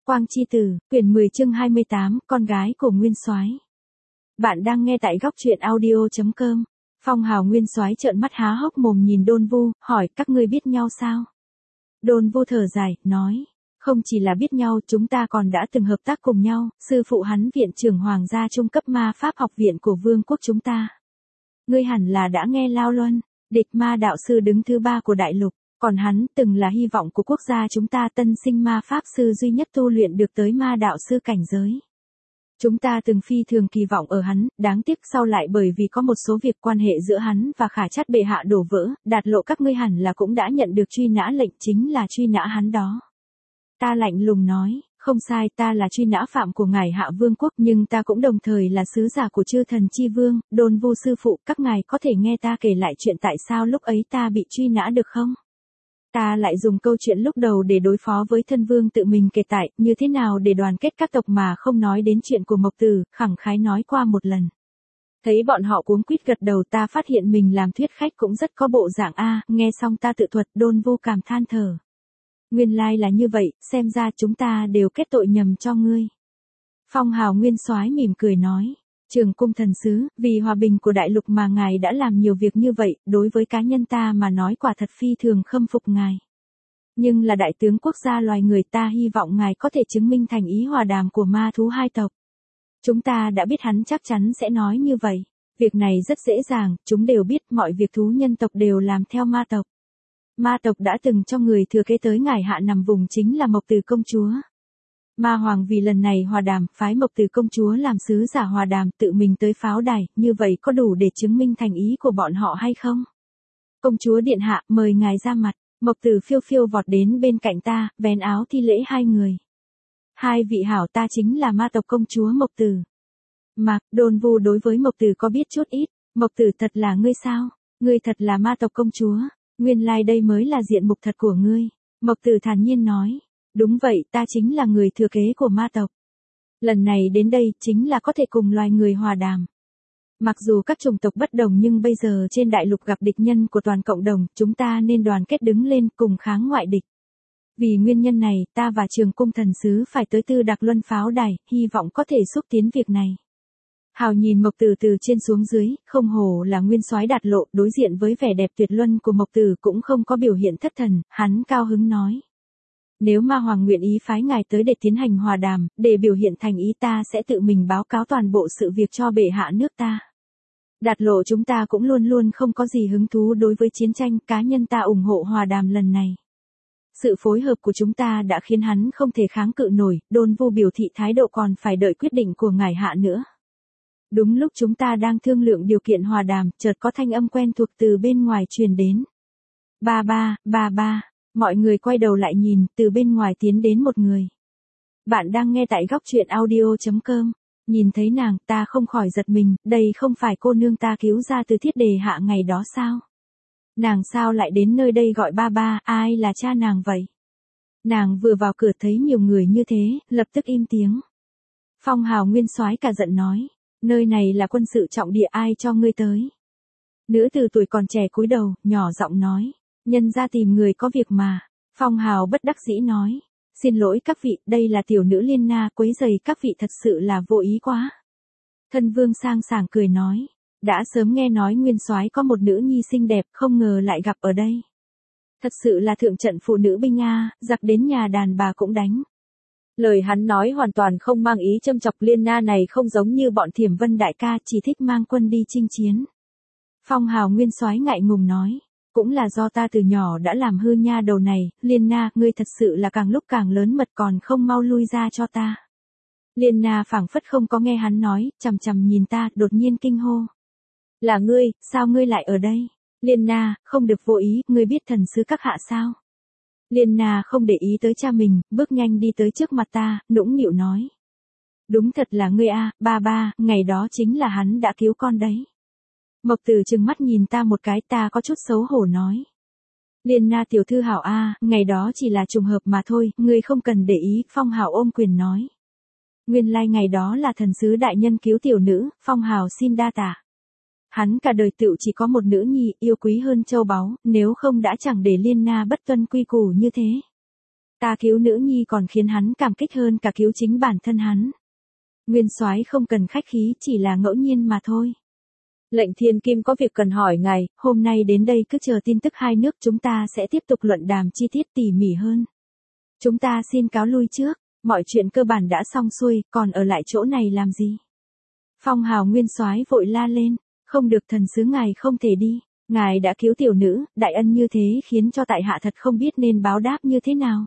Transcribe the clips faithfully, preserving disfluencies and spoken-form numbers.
Quang Chi Tử, quyển mười chương hai mươi tám, con gái của Nguyên Soái. Bạn đang nghe tại góc truyện audio chấm com. Phong Hào Nguyên Soái trợn mắt há hốc mồm nhìn Đôn Vu, hỏi các ngươi biết nhau sao? Đôn Vu thở dài, nói, không chỉ là biết nhau, chúng ta còn đã từng hợp tác cùng nhau, sư phụ hắn viện trưởng hoàng gia trung cấp ma pháp học viện của vương quốc chúng ta. Ngươi hẳn là đã nghe Lao Luân, địch ma đạo sư đứng thứ ba của đại lục. Còn hắn từng là hy vọng của quốc gia chúng ta, tân sinh ma pháp sư duy nhất tu luyện được tới ma đạo sư cảnh giới. Chúng ta từng phi thường kỳ vọng ở hắn, đáng tiếc sau lại bởi vì có một số việc quan hệ giữa hắn và Khả Chát bệ hạ đổ vỡ, Đạt Lộ các ngươi hẳn là cũng đã nhận được truy nã lệnh, chính là truy nã hắn đó. Ta lạnh lùng nói, không sai, ta là truy nã phạm của ngài Hạ Vương quốc, nhưng ta cũng đồng thời là sứ giả của chư thần chi vương. Đôn Vu sư phụ, các ngài có thể nghe ta kể lại chuyện tại sao lúc ấy ta bị truy nã được không? Ta lại dùng câu chuyện lúc đầu để đối phó với thân vương tự mình kể tại, như thế nào để đoàn kết các tộc mà không nói đến chuyện của Mộc Tử, khẳng khái nói qua một lần. Thấy bọn họ cuống quýt gật đầu, ta phát hiện mình làm thuyết khách cũng rất có bộ dạng a. Nghe xong ta tự thuật, Đôn Vu cảm than thở. Nguyên lai là như vậy, xem ra chúng ta đều kết tội nhầm cho ngươi. Phong Hào Nguyên Soái mỉm cười nói. Trường cung thần sứ, vì hòa bình của đại lục mà ngài đã làm nhiều việc như vậy, đối với cá nhân ta mà nói quả thật phi thường khâm phục ngài. Nhưng là đại tướng quốc gia loài người, ta hy vọng ngài có thể chứng minh thành ý hòa đàm của ma thú hai tộc. Chúng ta đã biết hắn chắc chắn sẽ nói như vậy. Việc này rất dễ dàng, chúng đều biết mọi việc thú nhân tộc đều làm theo ma tộc. Ma tộc đã từng cho người thừa kế tới ngài Hạ nằm vùng chính là Mộc Tử công chúa. Ma Hoàng vì lần này hòa đàm, phái Mộc Tử công chúa làm sứ giả hòa đàm, tự mình tới pháo đài, như vậy có đủ để chứng minh thành ý của bọn họ hay không? Công chúa điện hạ, mời ngài ra mặt. Mộc Tử phiêu phiêu vọt đến bên cạnh ta, vén áo thi lễ hai người. Hai vị hảo, ta chính là ma tộc công chúa Mộc Tử. Mà, Đôn Vu đối với Mộc Tử có biết chút ít. Mộc Tử, thật là ngươi sao? Ngươi thật là ma tộc công chúa. Nguyên lai đây mới là diện mục thật của ngươi. Mộc Tử thản nhiên nói. Đúng vậy, ta chính là người thừa kế của ma tộc. Lần này đến đây chính là có thể cùng loài người hòa đàm. Mặc dù các chủng tộc bất đồng nhưng bây giờ trên đại lục gặp địch nhân của toàn cộng đồng, chúng ta nên đoàn kết đứng lên cùng kháng ngoại địch. Vì nguyên nhân này, ta và Trường cung thần sứ phải tới Tư Đặc Luân pháo đài, hy vọng có thể xúc tiến việc này. Hào nhìn Mộc Tử từ trên xuống dưới, không hổ là Nguyên Soái Đạt Lộ, đối diện với vẻ đẹp tuyệt luân của Mộc Tử cũng không có biểu hiện thất thần, hắn cao hứng nói. Nếu Ma Hoàng nguyện ý phái ngài tới để tiến hành hòa đàm, để biểu hiện thành ý, ta sẽ tự mình báo cáo toàn bộ sự việc cho bệ hạ nước ta. Đạt Lộ, chúng ta cũng luôn luôn không có gì hứng thú đối với chiến tranh, cá nhân ta ủng hộ hòa đàm lần này. Sự phối hợp của chúng ta đã khiến hắn không thể kháng cự nổi, Đôn Vu biểu thị thái độ còn phải đợi quyết định của ngài Hạ nữa. Đúng lúc chúng ta đang thương lượng điều kiện hòa đàm, chợt có thanh âm quen thuộc từ bên ngoài truyền đến. Ba ba, ba ba. Mọi người quay đầu lại nhìn, từ bên ngoài tiến đến một người. Bạn đang nghe tại góc truyện audio chấm com. Nhìn thấy nàng, ta không khỏi giật mình, đây không phải cô nương ta cứu ra từ Thiết Đề Hạ ngày đó sao? Nàng sao lại đến nơi đây gọi ba ba, ai là cha nàng vậy? Nàng vừa vào cửa thấy nhiều người như thế, lập tức im tiếng. Phong Hào Nguyên Soái cả giận nói, nơi này là quân sự trọng địa, ai cho ngươi tới? Nữ từ tuổi còn trẻ cúi đầu, nhỏ giọng nói. Nhân ra tìm người có việc mà. Phong Hào bất đắc dĩ nói. Xin lỗi các vị, đây là tiểu nữ Liên Na, quấy rầy các vị thật sự là vô ý quá. Thân vương sang sảng cười nói. Đã sớm nghe nói Nguyên Soái có một nữ nhi xinh đẹp, không ngờ lại gặp ở đây. Thật sự là thượng trận phụ nữ binh a, giặc đến nhà đàn bà cũng đánh. Lời hắn nói hoàn toàn không mang ý châm chọc, Liên Na này không giống như bọn Thiểm Vân đại ca, chỉ thích mang quân đi chinh chiến. Phong Hào Nguyên Soái ngại ngùng nói. Cũng là do ta từ nhỏ đã làm hư nha đầu này, Liên Na, ngươi thật sự là càng lúc càng lớn mật, còn không mau lui ra cho ta. Liên Na phảng phất không có nghe hắn nói, chằm chằm nhìn ta, đột nhiên kinh hô. Là ngươi, sao ngươi lại ở đây? Liên Na, không được vô ý, ngươi biết thần sứ các hạ sao? Liên Na không để ý tới cha mình, bước nhanh đi tới trước mặt ta, nũng nịu nói. Đúng thật là ngươi a, ba ba, ngày đó chính là hắn đã cứu con đấy. Mộc Tử trừng mắt nhìn ta một cái, ta có chút xấu hổ nói. Liên Na tiểu thư hảo a, ngày đó chỉ là trùng hợp mà thôi, ngươi không cần để ý, Phong Hào ôm quyền nói. Nguyên lai ngày đó là thần sứ đại nhân cứu tiểu nữ, Phong Hào xin đa tạ. Hắn cả đời tựu chỉ có một nữ nhi, yêu quý hơn châu báu, nếu không đã chẳng để Liên Na bất tuân quy củ như thế. Ta cứu nữ nhi còn khiến hắn cảm kích hơn cả cứu chính bản thân hắn. Nguyên soái không cần khách khí, chỉ là ngẫu nhiên mà thôi. Lệnh Thiên Kim có việc cần hỏi ngài, hôm nay đến đây cứ chờ tin tức hai nước chúng ta sẽ tiếp tục luận đàm chi tiết tỉ mỉ hơn. Chúng ta xin cáo lui trước, mọi chuyện cơ bản đã xong xuôi, còn ở lại chỗ này làm gì? Phong Hào Nguyên soái vội la lên, không được thần sứ ngài không thể đi, ngài đã cứu tiểu nữ, đại ân như thế khiến cho tại hạ thật không biết nên báo đáp như thế nào.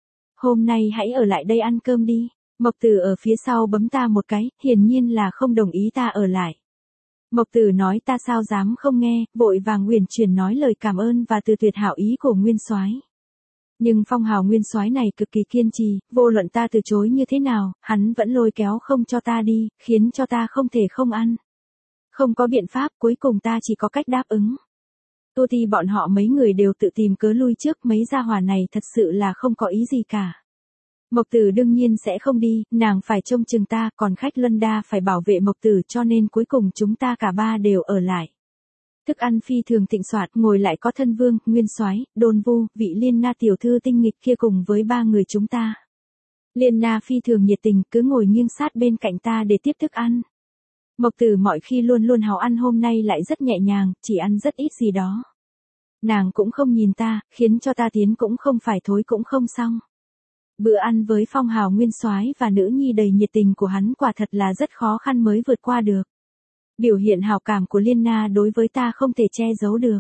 Hôm nay hãy ở lại đây ăn cơm đi. Mộc Tử ở phía sau bấm ta một cái, hiển nhiên là không đồng ý ta ở lại. Mộc Tử nói ta sao dám không nghe, vội vàng uyển chuyển nói lời cảm ơn và từ tuyệt hảo ý của Nguyên soái. Nhưng Phong Hào Nguyên soái này cực kỳ kiên trì, vô luận ta từ chối như thế nào, hắn vẫn lôi kéo không cho ta đi, khiến cho ta không thể không ăn. Không có biện pháp, cuối cùng ta chỉ có cách đáp ứng. Tô Ti bọn họ mấy người đều tự tìm cớ lui trước, mấy gia hỏa này thật sự là không có ý gì cả. Mộc Tử đương nhiên sẽ không đi, nàng phải trông chừng ta, còn khách Lân Đa phải bảo vệ Mộc Tử, cho nên cuối cùng chúng ta cả ba đều ở lại. Thức ăn phi thường thịnh soạn, ngồi lại có Thân Vương, Nguyên soái, Đôn Vu, vị Liên Na tiểu thư tinh nghịch kia cùng với ba người chúng ta. Liên Na phi thường nhiệt tình, cứ ngồi nghiêng sát bên cạnh ta để tiếp thức ăn. Mộc Tử mọi khi luôn luôn hào ăn, hôm nay lại rất nhẹ nhàng, chỉ ăn rất ít gì đó. Nàng cũng không nhìn ta, khiến cho ta tiến cũng không phải thối cũng không xong. Bữa ăn với Phong Hào Nguyên soái và nữ nhi đầy nhiệt tình của hắn quả thật là rất khó khăn mới vượt qua được. Biểu hiện hào cảm của Liên Na đối với ta không thể che giấu được.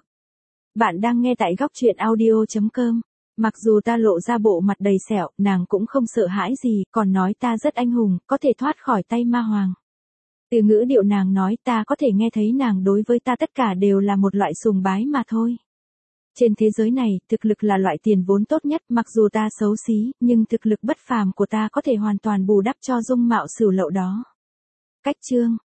Bạn đang nghe tại góc truyện audio chấm com. Mặc dù ta lộ ra bộ mặt đầy sẹo, nàng cũng không sợ hãi gì, còn nói ta rất anh hùng, có thể thoát khỏi tay ma hoàng. Từ ngữ điệu nàng nói ta có thể nghe thấy nàng đối với ta tất cả đều là một loại sùng bái mà thôi. Trên thế giới này, thực lực là loại tiền vốn tốt nhất, mặc dù ta xấu xí, nhưng thực lực bất phàm của ta có thể hoàn toàn bù đắp cho dung mạo sửu lậu đó. Cách chương